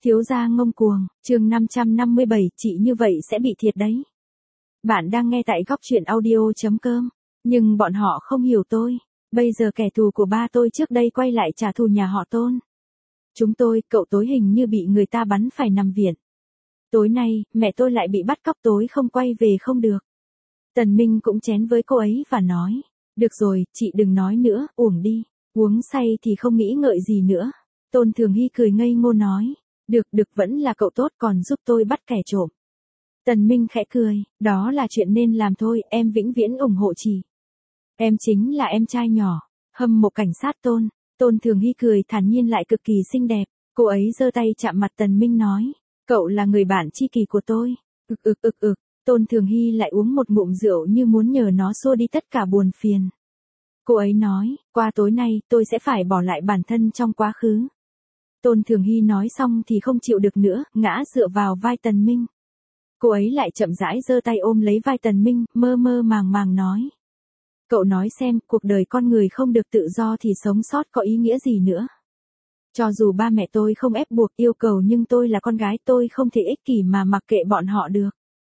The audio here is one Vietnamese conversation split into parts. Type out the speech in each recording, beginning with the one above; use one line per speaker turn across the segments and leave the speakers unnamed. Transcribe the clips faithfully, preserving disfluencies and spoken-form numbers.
Thiếu gia ngông cuồng, chương năm trăm năm mươi bảy, chị như vậy sẽ bị thiệt đấy. Bạn đang nghe tại góc truyện audio.com, nhưng bọn họ không hiểu tôi. Bây giờ kẻ thù của ba tôi trước đây quay lại trả thù nhà họ Tôn. Chúng tôi, cậu tối hình như bị người ta bắn phải nằm viện. Tối nay, mẹ tôi lại bị bắt cóc tối không quay về không được. Tần Minh cũng chén với cô ấy và nói, được rồi, chị đừng nói nữa, uổng đi, uống say thì không nghĩ ngợi gì nữa. Tôn Thường Hy cười ngây ngô nói, được được vẫn là cậu tốt còn giúp tôi bắt kẻ trộm. Tần Minh khẽ cười, đó là chuyện nên làm thôi, em vĩnh viễn ủng hộ chị. Em chính là em trai nhỏ, hâm mộ cảnh sát Tôn. Tôn Thường Hy cười thản nhiên lại cực kỳ xinh đẹp, cô ấy giơ tay chạm mặt Tần Minh nói, cậu là người bạn tri kỷ của tôi. Ực ực ực ực, Tôn Thường Hy lại uống một ngụm rượu như muốn nhờ nó xua đi tất cả buồn phiền. Cô ấy nói, qua tối nay tôi sẽ phải bỏ lại bản thân trong quá khứ. Tôn Thường Hy nói xong thì không chịu được nữa, ngã dựa vào vai Tần Minh. Cô ấy lại chậm rãi giơ tay ôm lấy vai Tần Minh, mơ mơ màng màng nói. Cậu nói xem, cuộc đời con người không được tự do thì sống sót có ý nghĩa gì nữa. Cho dù ba mẹ tôi không ép buộc yêu cầu nhưng tôi là con gái tôi không thể ích kỷ mà mặc kệ bọn họ được.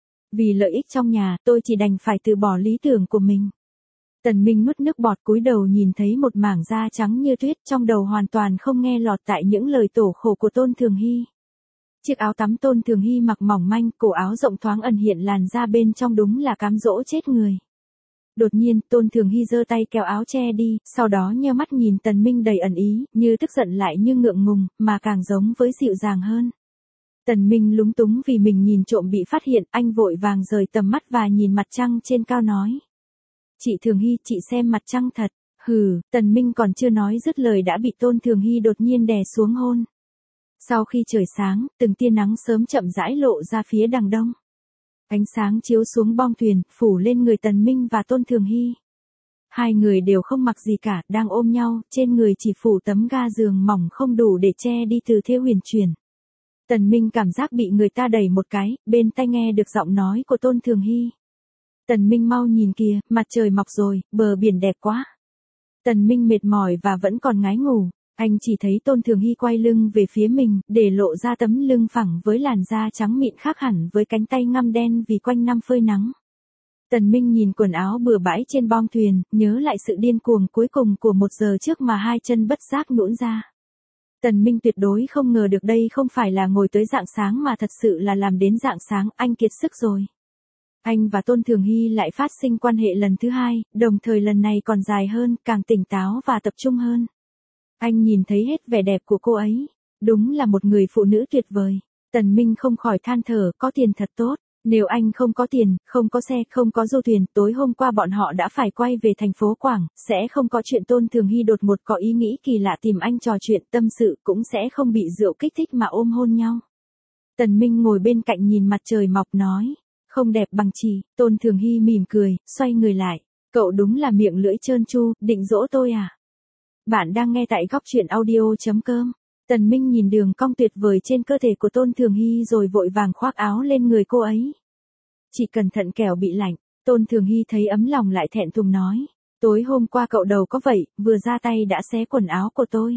Vì lợi ích trong nhà tôi chỉ đành phải từ bỏ lý tưởng của mình. Tần Minh nuốt nước bọt cúi đầu nhìn thấy một mảng da trắng như tuyết trong đầu hoàn toàn không nghe lọt tại những lời tổ khổ của Tôn Thường Hy. Chiếc áo tắm Tôn Thường Hy mặc mỏng manh, cổ áo rộng thoáng ẩn hiện làn da bên trong đúng là cám dỗ chết người. Đột nhiên, Tôn Thường Hy giơ tay kéo áo che đi, sau đó nheo mắt nhìn Tần Minh đầy ẩn ý, như tức giận lại như ngượng ngùng, mà càng giống với dịu dàng hơn. Tần Minh lúng túng vì mình nhìn trộm bị phát hiện, anh vội vàng rời tầm mắt và nhìn mặt trăng trên cao nói. Chị Thường Hy, chị xem mặt trăng thật. Hừ, Tần Minh còn chưa nói dứt lời đã bị Tôn Thường Hy đột nhiên đè xuống hôn. Sau khi trời sáng, từng tia nắng sớm chậm rãi lộ ra phía đằng đông. Ánh sáng chiếu xuống bong thuyền, phủ lên người Tần Minh và Tôn Thường Hy. Hai người đều không mặc gì cả, đang ôm nhau, trên người chỉ phủ tấm ga giường mỏng không đủ để che đi từ thêu huyền chuyển. Tần Minh cảm giác bị người ta đẩy một cái, bên tai nghe được giọng nói của Tôn Thường Hy. Tần Minh mau nhìn kìa, mặt trời mọc rồi, bờ biển đẹp quá. Tần Minh mệt mỏi và vẫn còn ngái ngủ, anh chỉ thấy Tôn Thường Hy quay lưng về phía mình, để lộ ra tấm lưng phẳng với làn da trắng mịn khác hẳn với cánh tay ngăm đen vì quanh năm phơi nắng. Tần Minh nhìn quần áo bừa bãi trên bong thuyền, nhớ lại sự điên cuồng cuối cùng của một giờ trước mà hai chân bất giác nhũn ra. Tần Minh tuyệt đối không ngờ được đây không phải là ngồi tới rạng sáng mà thật sự là làm đến rạng sáng, anh kiệt sức rồi. Anh và Tôn Thường Hy lại phát sinh quan hệ lần thứ hai, đồng thời lần này còn dài hơn, càng tỉnh táo và tập trung hơn. Anh nhìn thấy hết vẻ đẹp của cô ấy. Đúng là một người phụ nữ tuyệt vời. Tần Minh không khỏi than thở, có tiền thật tốt. Nếu anh không có tiền, không có xe, không có du thuyền, tối hôm qua bọn họ đã phải quay về thành phố Quảng, sẽ không có chuyện Tôn Thường Hy đột ngột có ý nghĩ kỳ lạ tìm anh trò chuyện tâm sự, cũng sẽ không bị rượu kích thích mà ôm hôn nhau. Tần Minh ngồi bên cạnh nhìn mặt trời mọc nói. Không đẹp bằng chị. Tôn Thường Hy mỉm cười, xoay người lại. Cậu đúng là miệng lưỡi trơn tru, định dỗ tôi à? Bạn đang nghe tại góc truyện audio.com. Tần Minh nhìn đường cong tuyệt vời trên cơ thể của Tôn Thường Hy rồi vội vàng khoác áo lên người cô ấy. Chị cẩn thận kẻo bị lạnh. Tôn Thường Hy thấy ấm lòng lại thẹn thùng nói. Tối hôm qua cậu đầu có vậy, vừa ra tay đã xé quần áo của tôi.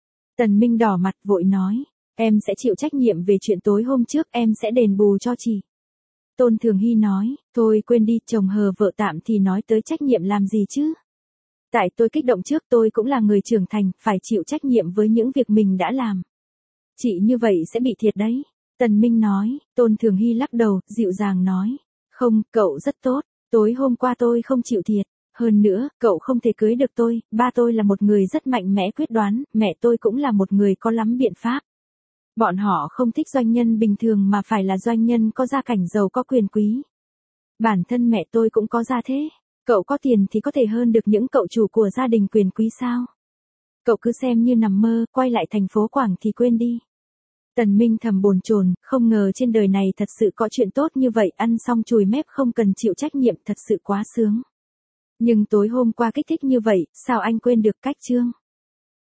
Tần Minh đỏ mặt vội nói. Em sẽ chịu trách nhiệm về chuyện tối hôm trước, em sẽ đền bù cho chị. Tôn Thường Hy nói, thôi quên đi, chồng hờ vợ tạm thì nói tới trách nhiệm làm gì chứ? Tại tôi kích động trước, tôi cũng là người trưởng thành, phải chịu trách nhiệm với những việc mình đã làm. Chị như vậy sẽ bị thiệt đấy. Tần Minh nói. Tôn Thường Hy lắc đầu, dịu dàng nói. Không, cậu rất tốt, tối hôm qua tôi không chịu thiệt. Hơn nữa, cậu không thể cưới được tôi, ba tôi là một người rất mạnh mẽ quyết đoán, mẹ tôi cũng là một người có lắm biện pháp. Bọn họ không thích doanh nhân bình thường mà phải là doanh nhân có gia cảnh giàu có quyền quý. Bản thân mẹ tôi cũng có gia thế. Cậu có tiền thì có thể hơn được những cậu chủ của gia đình quyền quý sao? Cậu cứ xem như nằm mơ, quay lại thành phố Quảng thì quên đi. Tần Minh thầm bồn chồn, không ngờ trên đời này thật sự có chuyện tốt như vậy, ăn xong chùi mép không cần chịu trách nhiệm, thật sự quá sướng. Nhưng tối hôm qua kích thích như vậy, sao anh quên được cách chương?